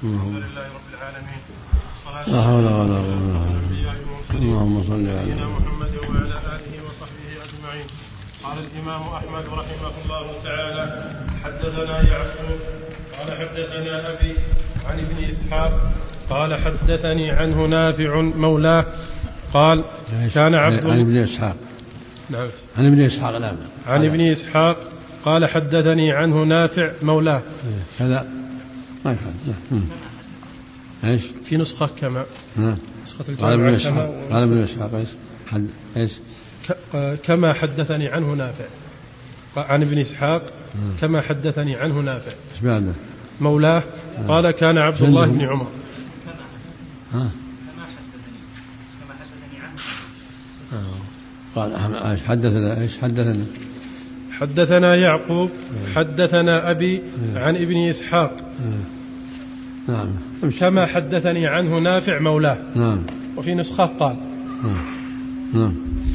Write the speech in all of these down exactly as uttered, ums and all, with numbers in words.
الحمد لله رب العالمين. لا حول ولا قوة اللهم صل على سيدنا محمد وعلى آله وصحبه أجمعين. قال الإمام أحمد رحمه الله تعالى: حدثنا يعقوب قال حدثنا أبي عن ابن إسحاق قال حدثني عنه نافع مولاه قال كان عبد عن ابن إسحاق نعم عن ابن إسحاق نعم عن ابن إسحاق قال حدثني عنه نافع مولاه كذا ما يفعل. ايش في نسخة كما نسخة الجامعة كما قال ابن إسحاق ايش حد ايش كما حدثني عنه نافع عن ابن إسحاق كما حدثني عنه نافع ايش بعده مولاه قال كان عبد الله بن عمر ها كما حدثني عنه قال ايش حدثنا ايش حدثنا حدثنا يعقوب حدثنا أبي عن ابن إسحاق نعم كما حدثني عنه نافع مولاه نعم وفي نسخة قال نعم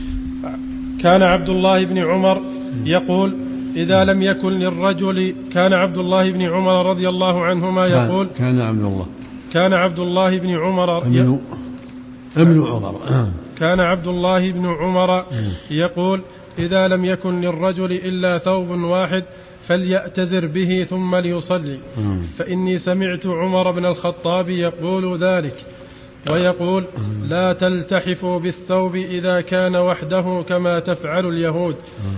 كان عبد الله بن عمر يقول إذا لم يكن للرجل كان عبد الله بن عمر رضي الله عنهما يقول كان عبد الله كان عبد الله بن عمر ابن ابن عمر كان عبد الله بن عمر يقول إذا لم يكن للرجل إلا ثوب واحد فليأتزر به ثم ليصلي فإني سمعت عمر بن الخطاب يقول ذلك ويقول لا تلتحفوا بالثوب إذا كان وحده كما تفعل اليهود.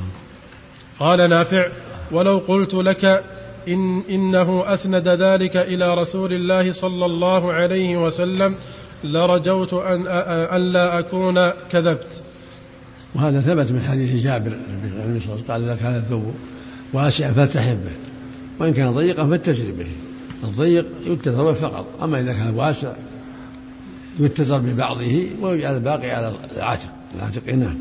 قال نافع ولو قلت لك إن إنه أسند ذلك إلى رسول الله صلى الله عليه وسلم لرجوت أن, أن لا أكون كذبت. وهذا ثبت من حديث جابر النبي صلى الله عليه وسلم قال إذا كان الثوب واسعا فالتحف به وإن كان ضيقا فاتزر به. الضيق يتزر فقط أما إذا كان واسع يتزر ببعضه ويجعل الباقي على العاتق العاتق نعم.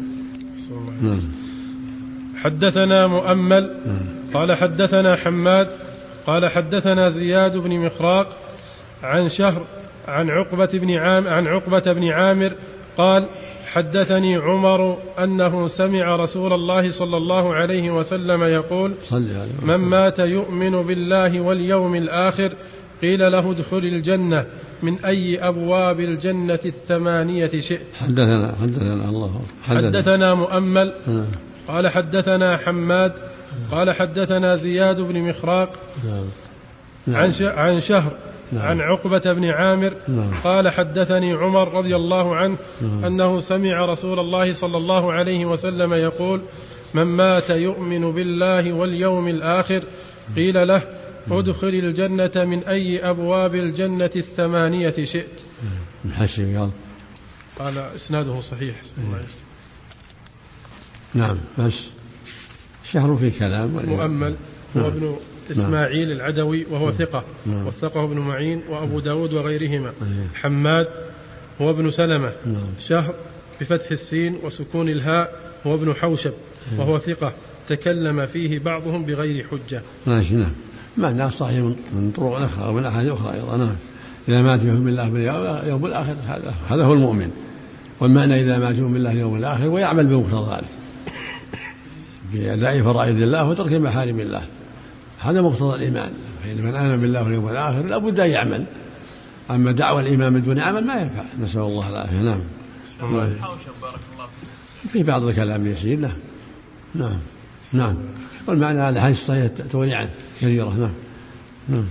حدثنا مؤمل قال حدثنا حماد قال حدثنا زياد بن مخراق عن شهر عن عقبة بن عام عن عقبة بن عامر قال حدثني عمر أنه سمع رسول الله صلى الله عليه وسلم يقول من مات يؤمن بالله واليوم الآخر قيل له ادخل الجنة من أي أبواب الجنة الثمانية شئت. حدثنا حدثنا الله حدثنا, حدثنا مؤمل قال حدثنا حماد قال حدثنا زياد بن مخراق عن عن شهر عن عقبة بن عامر قال حدثني عمر رضي الله عنه أنه سمع رسول الله صلى الله عليه وسلم يقول من مات يؤمن بالله واليوم الآخر قيل له ادخل الجنة من أي أبواب الجنة الثمانية شئت. قال إسناده صحيح. نعم بس شهر في كلام مؤمل هو ابن إسماعيل العدوي وهو ثقة وثقه ابن معين وأبو داود وغيرهما. حماد هو ابن سلمة. شهر بفتح السين وسكون الهاء هو ابن حوشب وهو ثقة تكلم فيه بعضهم بغير حجة. ماشي نعم معناه صحيح من طرق أخرى ومن أحاديث أخرى أيضا نعم. إذا مات يؤمن بالله باليوم الآخر هذا هو المؤمن والمعنى إذا مات يؤمن بالله باليوم الآخر ويعمل بمقتضى ذلك بأداء فرائض الله وترك محارم الله هذا مقتضى الإيمان. فإن من آمن بالله واليوم الآخر لا بد أن يعمل. أما دعوى الإيمان بدون عمل ما ينفع. نسأل الله العافية. نعم. نعم. في بعض الكلام يسير له. نعم نعم والمعنى على الحديث الصحيح تولي كثيرة. نعم نعم.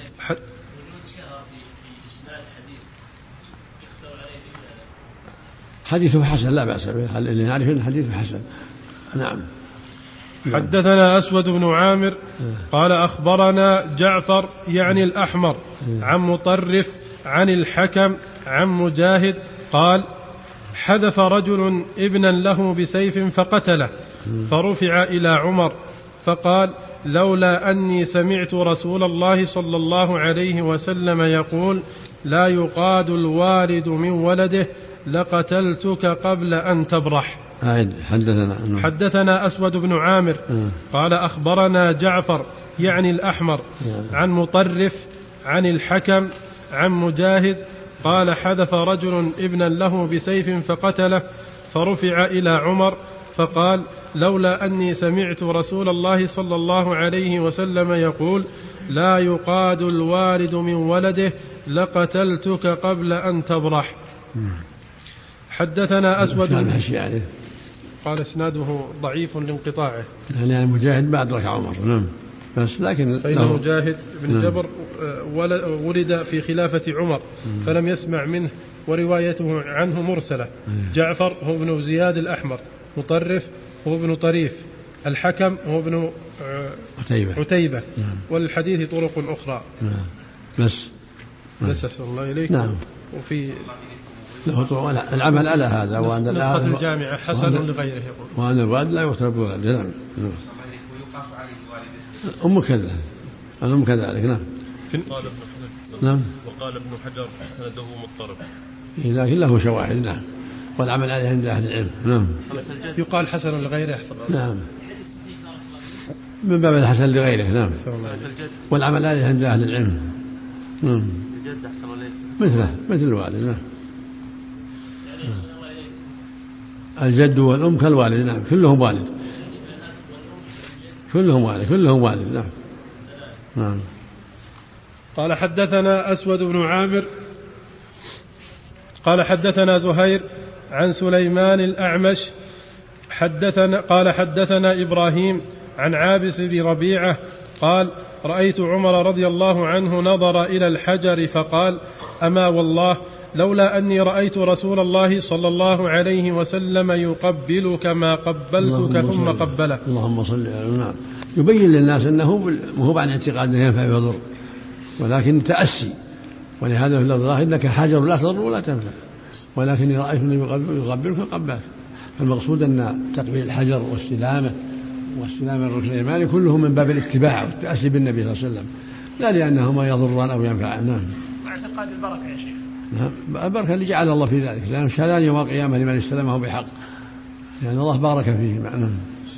حديثه حسن لا بأس به اللي نعرف أن حديثه حسن. نعم. حدثنا أسود بن عامر قال أخبرنا جعفر يعني الأحمر عن مطرف عن الحكم عن مجاهد قال حذف رجل ابنا له بسيف فقتله فرفع إلى عمر فقال لولا أني سمعت رسول الله صلى الله عليه وسلم يقول لا يقاد الوالد من ولده لقتلتك قبل أن تبرح. حدثنا حدثنا أسود بن عامر قال أخبرنا جعفر يعني الأحمر عن مطرف عن الحكم عن مجاهد قال حذف رجل ابنا له بسيف فقتله فرفع إلى عمر فقال لولا أني سمعت رسول الله صلى الله عليه وسلم يقول لا يقاد الوالد من ولده لقتلتك قبل أن تبرح. حدثنا أسود يعني قال اسناده ضعيف لانقطاعه، يعني مجاهد بعد ركع عمر. نعم بس لكن فإن مجاهد بن جبر ولد في خلافة عمر فلم يسمع منه، وروايته عنه مرسلة. جعفر هو ابن زياد الأحمر، مطرف هو ابن طريف، الحكم هو ابن عتيبة, عتيبة. نعم. والحديث طرق أخرى. نعم. بس بس أسأل الله إليك. نعم. وفي العمل على هذا، وأن نسخة الجامعة حسن لغيره، وأن الوالد لا يترك بولده. نعم. أم كذا أم كذلك. نعم. نعم. وقال ابن حجر سنده مضطرب، لكن له شواهد. نعم. والعمل عليه عند أهل العلم. نعم. يقال حسن لغيره. نعم. من باب الحسن لغيره. نعم. والعمل عليه عند أهل العلم. نعم. مثله مثل الوالد. نعم. الجد والأم كالوالد. نعم. كلهم والد، كلهم والد، كلهم والد. نعم. نعم. قال حدثنا أسود بن عامر قال حدثنا زهير عن سليمان الأعمش حدثنا قال حدثنا إبراهيم عن عابس بن ربيعة قال رأيت عمر رضي الله عنه نظر إلى الحجر فقال أما والله لولا أني رأيت رسول الله صلى الله عليه وسلم يقبلك ما قبلتك ثم قبله. اللهم صل على. نعم. يبين للناس أنه مو عن اعتقاد أنه ينفع ويضر، ولكن تأسي. ولهذا في الظاهر إنك حجر لا تضر ولا تنفع، ولكن رأيت أنه يقبلك قبلك. فالمقصود أن تقبيل الحجر واستلامه واستلام الركن اليماني كله من باب الاتباع والتأسي بالنبي صلى الله عليه وسلم، لا لأنهما يضران أو ينفعان. نعم. واعتقاد البركة يا شيخ. نعم. البركة اللي جعل الله في ذلك، لأنه شهدان يوم القيامة لمن استلمه بحق، لأن يعني الله بارك فيه. معنى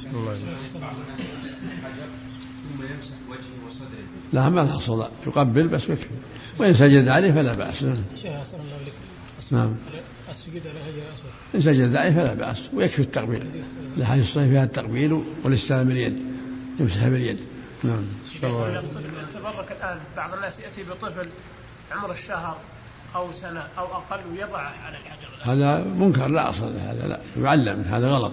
لا ما الحصل يقبل بس يكفي، وإن سجد عليه فلا بأس. نعم. إن سجد عليه فلا بأس ويكفي التقبيل، الحديث الصحيح فيها التقبيل والاستلام باليد، يمسح باليد. نعم. تبرك الآن بعض الناس يأتي بطفل عمر الشهر أو سنة أو أقل ويضعه على الحجر، هذا منكر لا أصل هذا، لا يعلم، هذا غلط.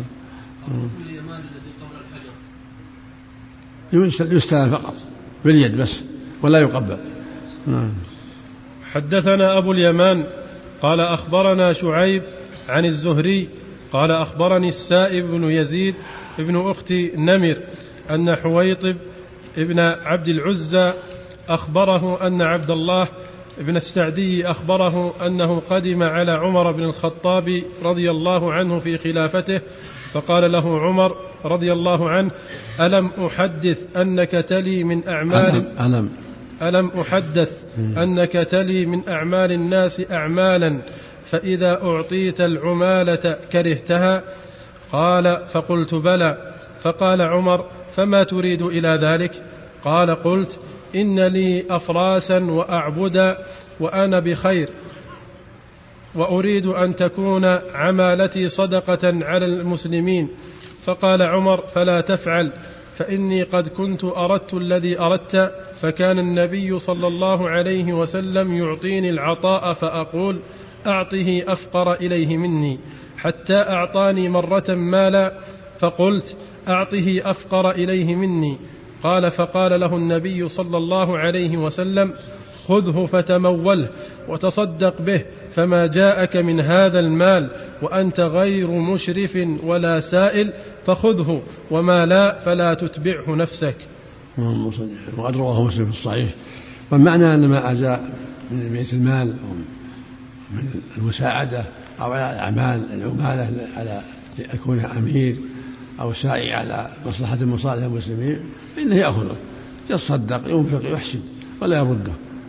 يستلم فقط باليد بس ولا يقبل. نعم. حدثنا أبو اليمان قال أخبرنا شعيب عن الزهري قال أخبرني السائب بن يزيد ابن أخت نمر أن حويطب ابن عبد العزى أخبره أن عبد الله ابن السعدي أخبره أنه قدم على عمر بن الخطاب رضي الله عنه في خلافته، فقال له عمر رضي الله عنه ألم أحدث أنك تلي من أعمال ألم, ألم أحدث أنك تلي من أعمال الناس أعمالا فإذا أعطيت العمالة كرهتها؟ قال فقلت بلى. فقال عمر فما تريد إلى ذلك؟ قال قلت إن لي أفراسا وأعبدا وأنا بخير، وأريد أن تكون عمالتي صدقة على المسلمين. فقال عمر فلا تفعل، فإني قد كنت أردت الذي أردت، فكان النبي صلى الله عليه وسلم يعطيني العطاء فأقول أعطه أفقر إليه مني، حتى أعطاني مرة مالا فقلت أعطه أفقر إليه مني. قال فقال له النبي صلى الله عليه وسلم خذه فتموله وتصدق به، فما جاءك من هذا المال وأنت غير مشرف ولا سائل فخذه، وما لا فلا تتبعه نفسك. وقد رواه مسلم في الصحيح. والمعنى أن ما أجاء من بيت المال أو من المساعدة أو على الأعمال العمالة على يكون أمير أو سائي على مصلحة المصالح المسلمين فإنه يأخذه، يتصدق ينفق يحسن ولا يرده.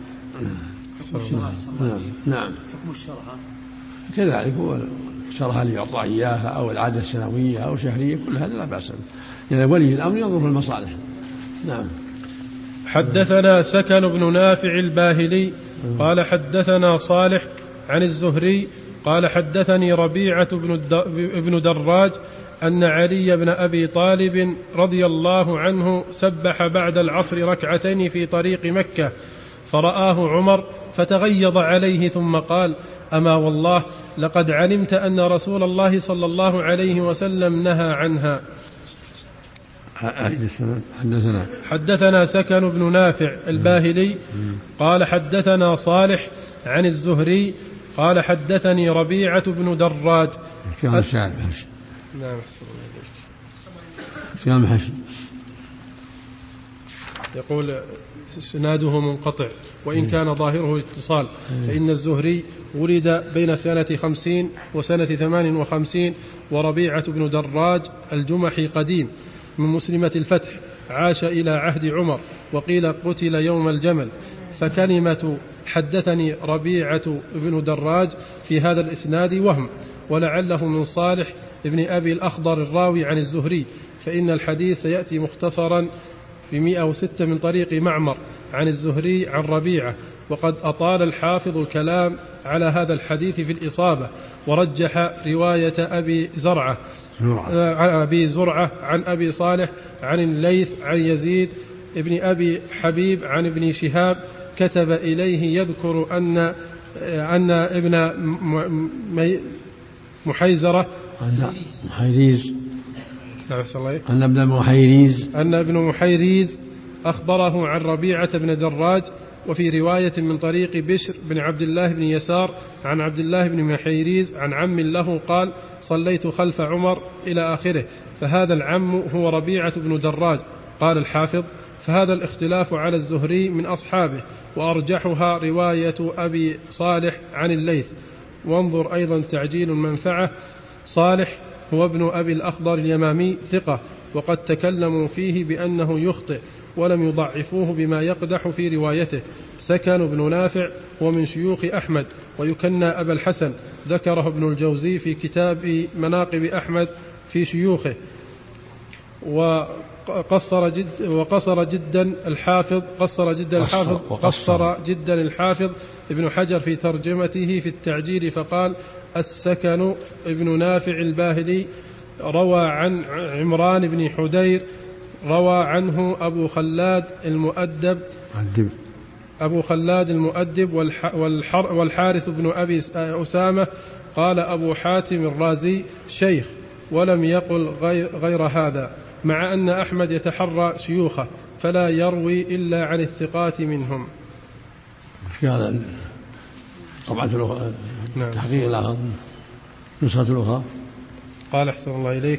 نعم. حكم الشرها كذلك هو شرها ليعطى إياها أو العادة السنوية أو شهرية، كل هذا لا بأس به، يعني ولي الأمر ينظر في المصالح. نعم. حدثنا سكن بن نافع الباهلي قال حدثنا صالح عن الزهري قال حدثني ربيعة بن دراج أن علي بن أبي طالب رضي الله عنه سبح بعد العصر ركعتين في طريق مكة، فرآه عمر فتغيظ عليه ثم قال: أما والله لقد علمت أن رسول الله صلى الله عليه وسلم نهى عنها. حدثنا حدثنا سكن بن نافع الباهلي قال حدثنا صالح عن الزهري قال حدثني ربيعة بن دراج. كان الشعر نعم. كان حشد. يقول اسناده منقطع وإن كان ظاهره اتصال، فإن الزهري ولد بين سنة خمسين وسنة ثمان وخمسين، وربيعة بن دراج الجمحي قديم من مسلمة الفتح، عاش إلى عهد عمر، وقيل قتل يوم الجمل. فكلمة حدثني ربيعة بن دراج في هذا الإسناد وهم، ولعله من صالح ابن أبي الأخضر الراوي عن الزهري، فإن الحديث سيأتي مختصرا في مئة وستة من طريق معمر عن الزهري عن ربيعة. وقد أطال الحافظ الكلام على هذا الحديث في الإصابة، ورجح رواية أبي زرعة عن أبي زرعة عن أبي صالح عن الليث عن يزيد ابن أبي حبيب عن ابن شهاب، كتب إليه يذكر أن أن ابن محيزرة محيريز أن ابن محيريز أن ابن محيريز أخبره عن ربيعة بن دراج. وفي رواية من طريق بشر بن عبد الله بن يسار عن عبد الله بن محيريز عن عم له قال: صليت خلف عمر إلى آخره. فهذا العم هو ربيعة بن دراج. قال الحافظ: فهذا الاختلاف على الزهري من أصحابه، وأرجحها رواية أبي صالح عن الليث. وانظر أيضا تعجيل المنفعة. صالح هو ابن أبي الأخضر اليمامي ثقة، وقد تكلموا فيه بأنه يخطئ ولم يضعفوه بما يقدح في روايته. سكن بن نافع ومن شيوخ أحمد، ويكنى أبا الحسن، ذكره ابن الجوزي في كتاب مناقب أحمد في شيوخه. وقصر جد وقصر جدا الحافظ قصر جدا الحافظ قصر جدا الحافظ ابن حجر في ترجمته في التعجيل، فقال: السكن ابن نافع الباهلي روى عن عمران بن حدير، روى عنه أبو خلاد المؤدب أبو خلاد المؤدب والحارث بن أبي أسامة. قال أبو حاتم الرازي: شيخ، ولم يقل غير هذا، مع أن أحمد يتحرى شيوخه فلا يروي إلا عن الثقات منهم. في هذا طبعا الأخرى تحقيق الأخر نسخة الأخرى. قال: أحسن الله إليك.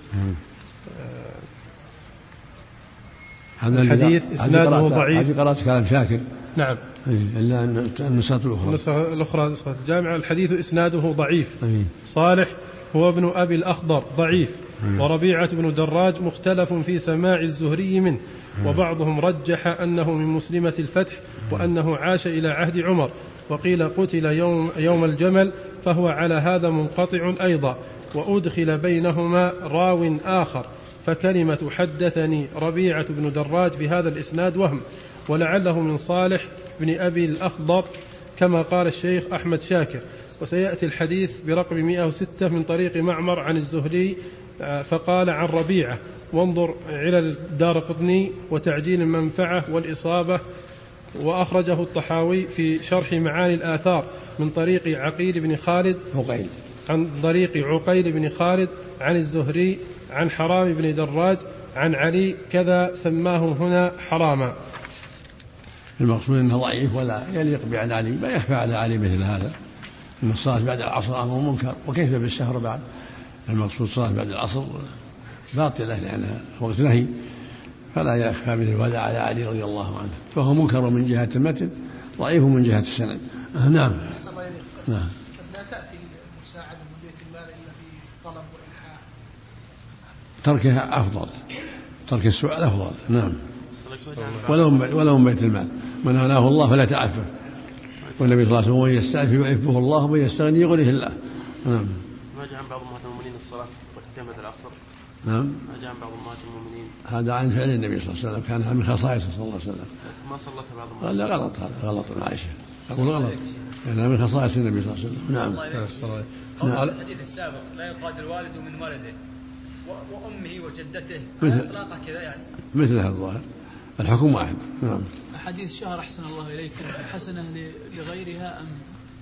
هذا الحديث إسناده ضعيف. هذه قرأت كلام شاكر. نعم. إلا أن النسخة الأخرى النسخة الأخرى نسخة الجامعة الحديث إسناده ضعيف. أي. صالح هو ابن أبي الأخضر ضعيف. أي. وربيعة بن دراج مختلف في سماع الزهري منه. أي. وبعضهم رجح أنه من مسلمة الفتح، وأنه عاش إلى عهد عمر، وقيل قتل يوم, يوم الجمل، فهو على هذا منقطع أيضا. وأدخل بينهما راو آخر، فكلمة حدثني ربيعة بن دراج في هذا الإسناد وهم، ولعله من صالح بن أبي الأخضر كما قال الشيخ أحمد شاكر. وسيأتي الحديث برقم مئة وستة من طريق معمر عن الزهري فقال عن ربيعة. وانظر علل الدارقطني وتعجيل المنفعة والإصابة. وأخرجه الطحاوي في شرح معاني الآثار من طريق عقيل بن خالد عقيل عن طريق عقيل بن خالد عن الزهري عن حرام بن دراج عن علي، كذا سماه هنا حراما. المقصود أنه ضعيف ولا يليق بعد علي، ما يخفى على علي مثل هذا، أن الصلاة بعد العصر أمر منكر، وكيف بالسهر بعد؟ المقصود صلاة بعد العصر باطلة لأنها وقت نهي، فلا يخفى مثل هذا على علي رضي الله عنه، فهو منكر من جهة المتن، ضعيف من جهة السند. نعم. نعم. لا تأتي المساعدة من بيت المال إلا في طلب وإلحاح، تركها أفضل، ترك السؤال أفضل. نعم. ولو ولو من بيت المال، من أغناه الله فلا تعفف، والنبي صلى الله عليه وسلم: ومن يستعفف يعفه الله ومن يستغني يغنيه الله. نعم. ما جاء عن بعض أمهات المؤمنين الصلاة وختمة العصر. نعم. ما جاء عن بعض أمهات المؤمنين. هذا عن فعل النبي صلى الله عليه وسلم، كان من خصائصه صلى الله عليه وسلم. ما صلت بعض أمهات. قال لا، غلط، هذا غلط من عائشة، أقول غلط، يعني من خصائص النبي صلى الله عليه وسلم. نعم. نعم. الحديث السابق: لا يقاد الوالد من ولده. وأمه وجدته مثل إطلاقه كذا يعني مثلها الظاهر الحكم واحد. نعم. حديث شهر أحسن الله إليك حسنة لغيرها أم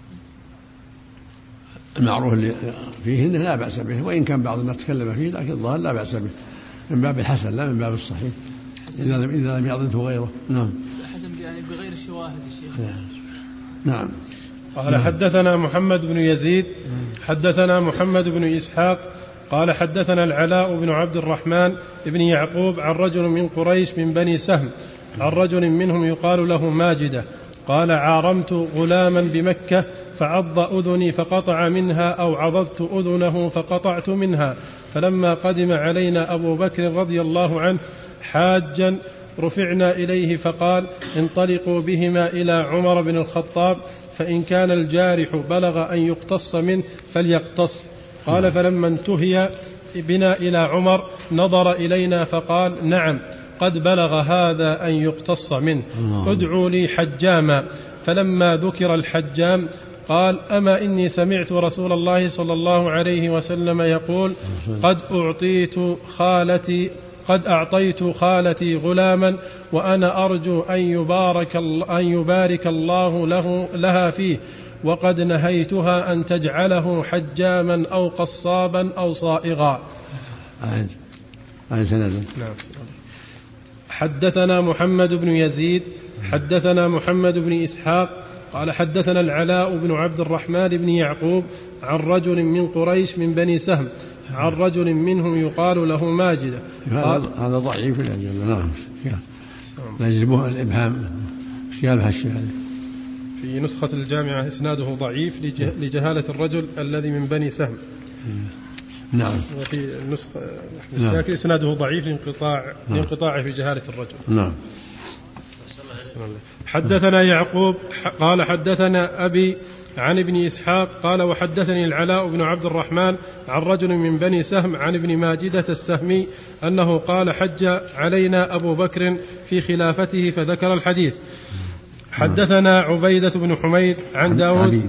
المعروف اللي فيهن لا بأس به، وإن كان بعض الناس تكلم فيه لكن الظاهر لا بأس به من باب الحسن لا من باب الصحيح إذا لم إذا لم يعضده غيره. نعم. حسن يعني بغير الشواهد يا شيخ. نعم. قال حدثنا محمد بن يزيد حدثنا محمد بن إسحاق قال حدثنا العلاء بن عبد الرحمن بن يعقوب عن رجل من قريش من بني سهم عن رجل منهم يقال له ماجدة قال عارمت غلاما بمكة فعض أذني فقطع منها أو عضضت أذنه فقطعت منها، فلما قدم علينا أبو بكر رضي الله عنه حاجا رفعنا إليه فقال انطلقوا بهما إلى عمر بن الخطاب فإن كان الجارح بلغ أن يقتص منه فليقتص. قال فلما انتهي بنا إلى عمر نظر إلينا فقال نعم قد بلغ هذا أن يقتص منه، ادعوا لي حجاما. فلما ذكر الحجام قال أما إني سمعت رسول الله صلى الله عليه وسلم يقول قد أعطيت خالتي قد أعطيت خالتي غلاما وأنا أرجو أن يبارك, أن يبارك الله له لها فيه، وقد نهيتها أن تجعله حجاما أو قصابا أو صائغا. نعم. حدثنا محمد بن يزيد حدثنا محمد بن إسحاق قال حدثنا العلاء بن عبد الرحمن بن يعقوب عن رجل من قريش من بني سهم عن رجل منهم يقال له ماجدة. هذا ضعيف نعم لا يجبه الإبهام في نسخة الجامعة إسناده ضعيف لجهالة الرجل الذي من بني سهم. نعم. وفي النسخة لكن إسناده ضعيف لانقطاع لانقطاعه في جهالة الرجل. نعم. حدثنا يعقوب قال حدثنا أبي عن ابن إسحاق قال وحدثني العلاء بن عبد الرحمن عن رجل من بني سهم عن ابن ماجدة السهمي أنه قال حج علينا أبو بكر في خلافته فذكر الحديث. حدثنا عبيدة بن حميد عن داود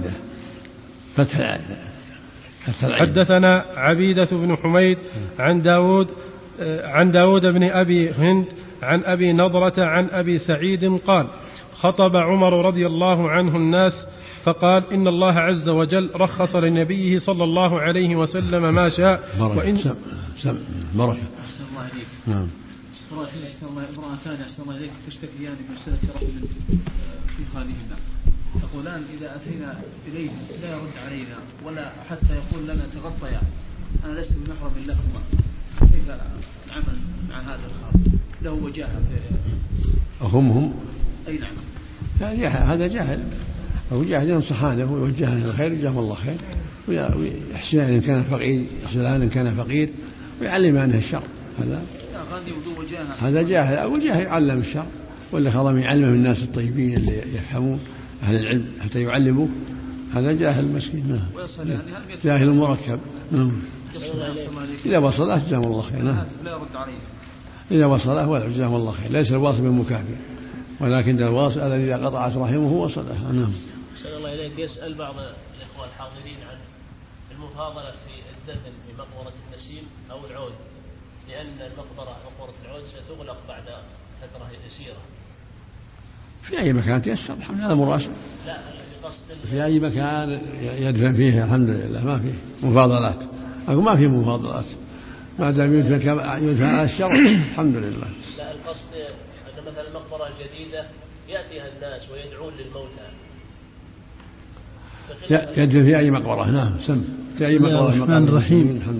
حدثنا عبيدة بن حميد عن داود عن داود بن أبي هند عن أبي نضرة عن أبي سعيد قال خطب عمر رضي الله عنه الناس فقال إن الله عز وجل رخص لنبيه صلى الله عليه وسلم ما شاء وإن سم سم بركة. أحسن الله إليك. نعم. أحسن الله امرأتان أحسن الله إليك تشتكيان من مسألة رجل في هذهن تقولان إذا أتينا إليه لا يرد علينا ولا حتى يقول لنا تغطيا أنا لست بمحرم لكما، كيف العمل مع هذا الخاطئ له وجاهة في أهمهم؟ أي نعم. يعني هذا جاهل أو جاهل ينصحانه ويوجهه إلى الخير جزاه الله خير ويحسن إن كان فقير يحسن إن كان فقير ويعلمانه الشر. هذا هذا جاهل أو جاهل يعلم الشر ولا خلهم يعلمه الناس الطيبين اللي يفهمون أهل العلم حتى يعلموه. هذا جاهل مسكين جاهل مركب. إذا وصله جزاه الله خير. إذا وصله ولا جزاه الله خير. ليس الواصل بالمكافئ ولكن الواصل الذي إذا قطعت رحمه وصلها. نعم. أحسن الله إليك. يسأل بعض الإخوة الحاضرين عن المفاضلة في الدفن بمقبرة النسيم أو العود، لأن المقبرة مقبرة العود ستغلق بعد فترة يسيرة. في أي مكان تيسر الحمد لله مراسل. لا في أي مكان يدفن فيه الحمد لله ما فيه مفاضلات أو ما فيه مفاضلات ما دام يدفن يدفن على الشرع الحمد لله. لا القصد أن مثلا المقبرة الجديدة يأتيها الناس ويدعون للموتى يدفن في أي مقبرة. نعم سم في أي مقبرة.